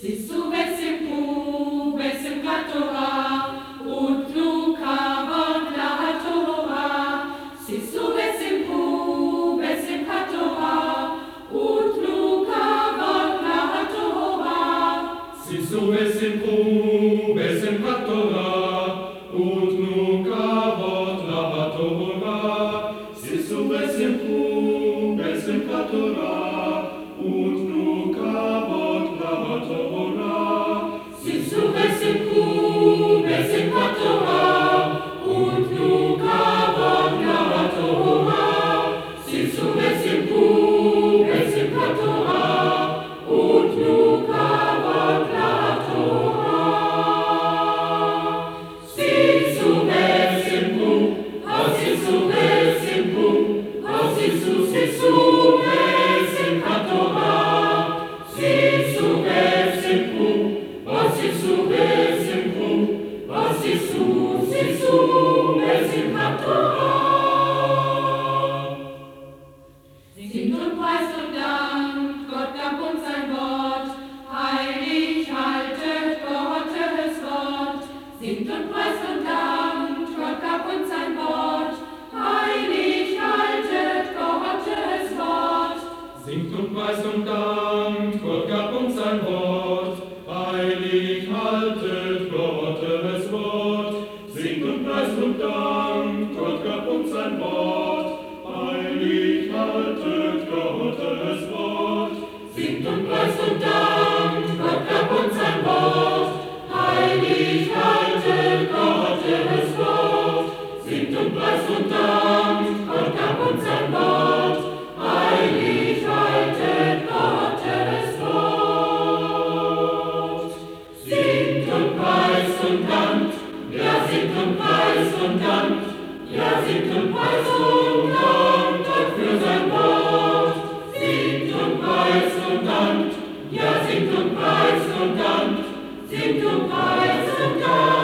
Sisu vesim pu, vesim katora, ut Luca vod la Torah. Sisu vesim pu, vesim katora, ut Luca vod la Torah. Sisu vesim pu, vesim katora, ut Luca vod la Torah. Sisu vesim pu, vesim katora, ut Luca vod la Torah. Sisu vesim pu, vesim katora, ut Luca vod la Torah. Sisu vesim pu, vesim katora, ut Luca vod la Torah. Sisu vesim pu, sisu vesim pu, sisu vesim katora. Sisu vesim pu, sisu vesim pu, sisu vesim katora. Singt und preist und dankt, Gott gab uns ein Wort, heilig haltet Gottes Wort. Singt und preist und dankt, Gott gab uns ein Wort, heilig haltet Gottes Wort. Singt und preist und dankt, Gott gab uns ein Wort, heilig haltet Gottes Wort. Singt und preist und dankt, Gott gab uns ein Wort, heilig haltet Gottes Wort. Singt und preist und dankt, Gott gab uns ein Wort, heilig haltet Gottes Wort. Singt und preist und dankt, Gott gab uns ein Wort, heilig haltet Gottes Wort. Singt und preist und dankt, ja singt und preist und dankt, ja singt und preist und dankt Gott für sein Wort. Singt und preist und dankt, ja singt und preist und dankt, singt und preist und dankt.